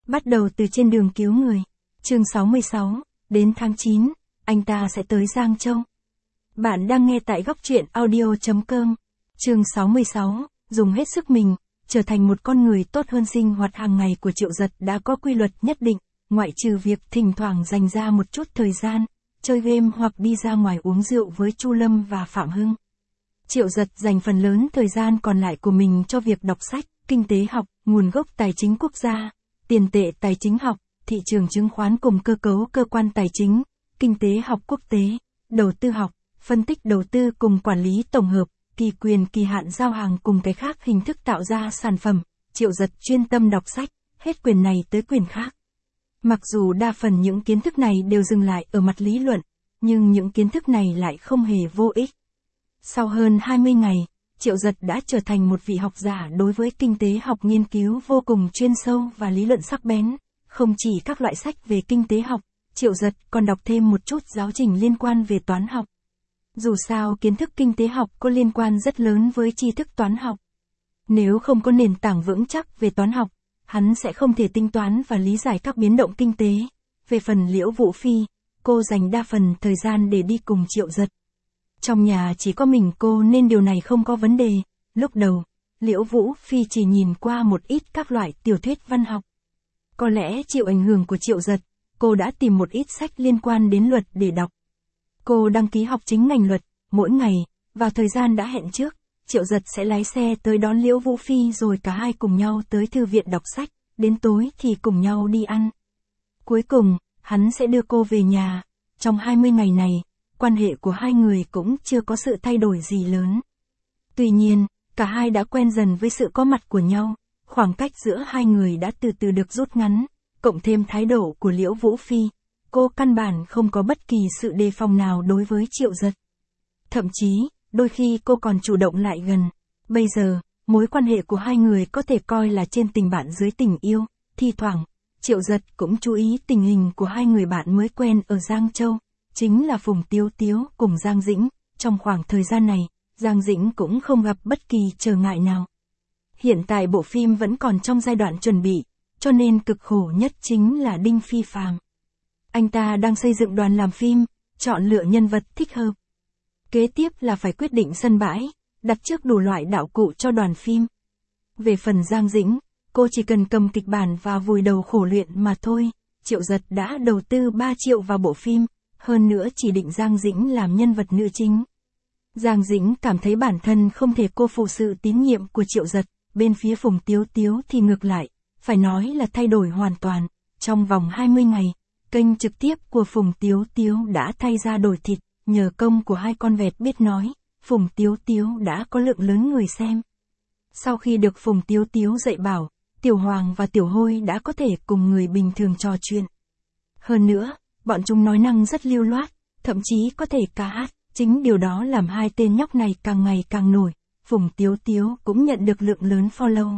Bắt đầu từ trên đường cứu người. Chương 66, đến tháng 9, anh ta sẽ tới Giang Châu. Bạn đang nghe tại góc truyện audio.com. Chương 66, dùng hết sức mình, trở thành một con người tốt hơn. Sinh hoạt hàng ngày của Triệu Giật đã có quy luật nhất định, ngoại trừ việc thỉnh thoảng dành ra một chút thời gian, chơi game hoặc đi ra ngoài uống rượu với Chu Lâm và Phạm Hưng. Triệu Giật dành phần lớn thời gian còn lại của mình cho việc đọc sách, kinh tế học, nguồn gốc tài chính quốc gia, tiền tệ tài chính học, thị trường chứng khoán cùng cơ cấu cơ quan tài chính, kinh tế học quốc tế, đầu tư học, phân tích đầu tư cùng quản lý tổng hợp, kỳ quyền kỳ hạn giao hàng cùng cái khác hình thức tạo ra sản phẩm. Triệu Giật chuyên tâm đọc sách, hết quyền này tới quyền khác. Mặc dù đa phần những kiến thức này đều dừng lại ở mặt lý luận, nhưng những kiến thức này lại không hề vô ích. Sau hơn 20 ngày, Triệu Giật đã trở thành một vị học giả đối với kinh tế học, nghiên cứu vô cùng chuyên sâu và lý luận sắc bén. Không chỉ các loại sách về kinh tế học, Triệu Giật còn đọc thêm một chút giáo trình liên quan về toán học. Dù sao kiến thức kinh tế học có liên quan rất lớn với tri thức toán học. Nếu không có nền tảng vững chắc về toán học, hắn sẽ không thể tính toán và lý giải các biến động kinh tế. Về phần Liễu Vũ Phi, cô dành đa phần thời gian để đi cùng Triệu Giật. Trong nhà chỉ có mình cô nên điều này không có vấn đề. Lúc đầu, Liễu Vũ Phi chỉ nhìn qua một ít các loại tiểu thuyết văn học. Có lẽ chịu ảnh hưởng của Triệu Giật, cô đã tìm một ít sách liên quan đến luật để đọc. Cô đăng ký học chính ngành luật, mỗi ngày, vào thời gian đã hẹn trước, Triệu Giật sẽ lái xe tới đón Liễu Vũ Phi rồi cả hai cùng nhau tới thư viện đọc sách, đến tối thì cùng nhau đi ăn. Cuối cùng, hắn sẽ đưa cô về nhà. Trong 20 ngày này, quan hệ của hai người cũng chưa có sự thay đổi gì lớn. Tuy nhiên, cả hai đã quen dần với sự có mặt của nhau, khoảng cách giữa hai người đã từ từ được rút ngắn, cộng thêm thái độ của Liễu Vũ Phi, cô căn bản không có bất kỳ sự đề phòng nào đối với Triệu Giật. Thậm chí, đôi khi cô còn chủ động lại gần. Bây giờ, mối quan hệ của hai người có thể coi là trên tình bạn dưới tình yêu. Thi thoảng, Triệu Giật cũng chú ý tình hình của hai người bạn mới quen ở Giang Châu, chính là Phùng Tiếu Tiếu cùng Giang Dĩnh. Trong khoảng thời gian này, Giang Dĩnh cũng không gặp bất kỳ trở ngại nào. Hiện tại bộ phim vẫn còn trong giai đoạn chuẩn bị, cho nên cực khổ nhất chính là Đinh Phi Phàm. Anh ta đang xây dựng đoàn làm phim, chọn lựa nhân vật thích hợp. Kế tiếp là phải quyết định sân bãi, đặt trước đủ loại đạo cụ cho đoàn phim. Về phần Giang Dĩnh, cô chỉ cần cầm kịch bản và vùi đầu khổ luyện mà thôi. Triệu Giật đã đầu tư 3 triệu vào bộ phim, hơn nữa chỉ định Giang Dĩnh làm nhân vật nữ chính. Giang Dĩnh cảm thấy bản thân không thể cô phụ sự tín nhiệm của Triệu Giật, bên phía Phùng Tiếu Tiếu thì ngược lại, phải nói là thay đổi hoàn toàn. Trong vòng 20 ngày, kênh trực tiếp của Phùng Tiếu Tiếu đã thay ra đổi thịt, nhờ công của hai con vẹt biết nói, Phùng Tiếu Tiếu đã có lượng lớn người xem. Sau khi được Phùng Tiếu Tiếu dạy bảo, Tiểu Hoàng và Tiểu Hôi đã có thể cùng người bình thường trò chuyện. Hơn nữa, bọn chúng nói năng rất lưu loát, thậm chí có thể ca hát, chính điều đó làm hai tên nhóc này càng ngày càng nổi. Phùng Tiếu Tiếu cũng nhận được lượng lớn follow.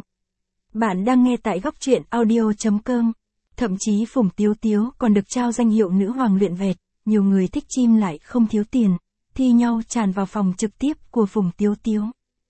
Bạn đang nghe tại góc truyện audio.com. Thậm chí Phùng Tiếu Tiếu còn được trao danh hiệu nữ hoàng luyện vẹt. Nhiều người thích chim lại không thiếu tiền, thi nhau tràn vào phòng trực tiếp của Phùng Tiếu Tiếu.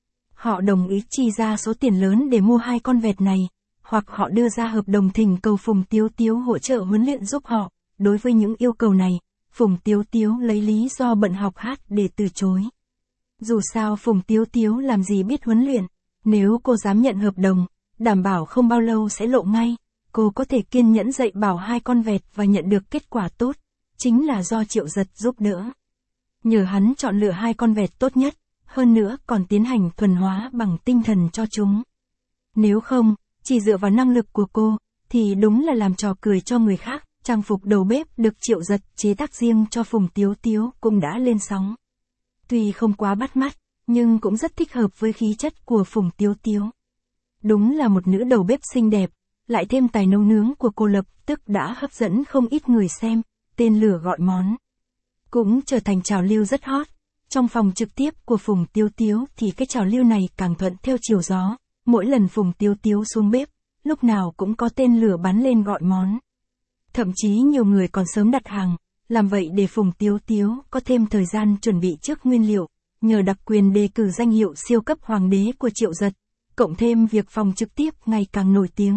Họ đồng ý chi ra số tiền lớn để mua hai con vẹt này, hoặc họ đưa ra hợp đồng thỉnh cầu Phùng Tiếu Tiếu hỗ trợ huấn luyện giúp họ. Đối với những yêu cầu này, Phùng Tiếu Tiếu lấy lý do bận học hát để từ chối. Dù sao Phùng Tiếu Tiếu làm gì biết huấn luyện, nếu cô dám nhận hợp đồng, đảm bảo không bao lâu sẽ lộ ngay. Cô có thể kiên nhẫn dạy bảo hai con vẹt và nhận được kết quả tốt, chính là do Triệu Giật giúp đỡ. Nhờ hắn chọn lựa hai con vẹt tốt nhất, hơn nữa còn tiến hành thuần hóa bằng tinh thần cho chúng. Nếu không, chỉ dựa vào năng lực của cô, thì đúng là làm trò cười cho người khác. Trang phục đầu bếp được Triệu Giật chế tác riêng cho Phùng Tiếu Tiếu cũng đã lên sóng. Tuy không quá bắt mắt, nhưng cũng rất thích hợp với khí chất của Phùng Tiếu Tiếu. Đúng là một nữ đầu bếp xinh đẹp, lại thêm tài nấu nướng của cô lập tức đã hấp dẫn không ít người xem. Tên lửa gọi món cũng trở thành trào lưu rất hot. Trong phòng trực tiếp của Phùng Tiếu Tiếu thì cái trào lưu này càng thuận theo chiều gió. Mỗi lần Phùng Tiếu Tiếu xuống bếp, lúc nào cũng có tên lửa bắn lên gọi món. Thậm chí nhiều người còn sớm đặt hàng, làm vậy để Phùng Tiếu Tiếu có thêm thời gian chuẩn bị trước nguyên liệu. Nhờ đặc quyền đề cử danh hiệu siêu cấp hoàng đế của Triệu Giật, cộng thêm việc phòng trực tiếp ngày càng nổi tiếng,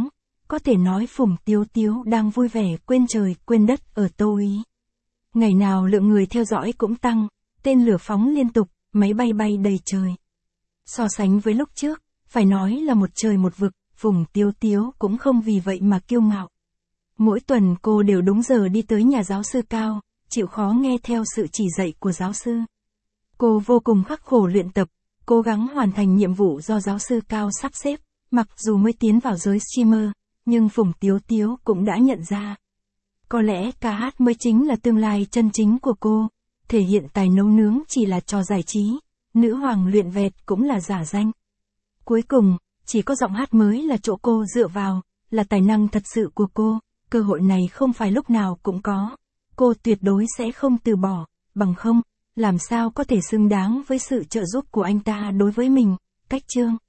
có thể nói Phùng Tiếu Tiếu đang vui vẻ quên trời quên đất ở Tô Ý. Ngày nào lượng người theo dõi cũng tăng, tên lửa phóng liên tục, máy bay bay đầy trời. So sánh với lúc trước, phải nói là một trời một vực, Phùng Tiếu Tiếu cũng không vì vậy mà kiêu ngạo. Mỗi tuần cô đều đúng giờ đi tới nhà giáo sư Cao, chịu khó nghe theo sự chỉ dạy của giáo sư. Cô vô cùng khắc khổ luyện tập, cố gắng hoàn thành nhiệm vụ do giáo sư Cao sắp xếp, mặc dù mới tiến vào giới streamer, nhưng Phùng Tiếu Tiếu cũng đã nhận ra. Có lẽ ca hát mới chính là tương lai chân chính của cô, thể hiện tài nấu nướng chỉ là trò giải trí, nữ hoàng luyện vẹt cũng là giả danh. Cuối cùng, chỉ có giọng hát mới là chỗ cô dựa vào, là tài năng thật sự của cô, cơ hội này không phải lúc nào cũng có. Cô tuyệt đối sẽ không từ bỏ, bằng không, làm sao có thể xứng đáng với sự trợ giúp của anh ta đối với mình, Cách Chương.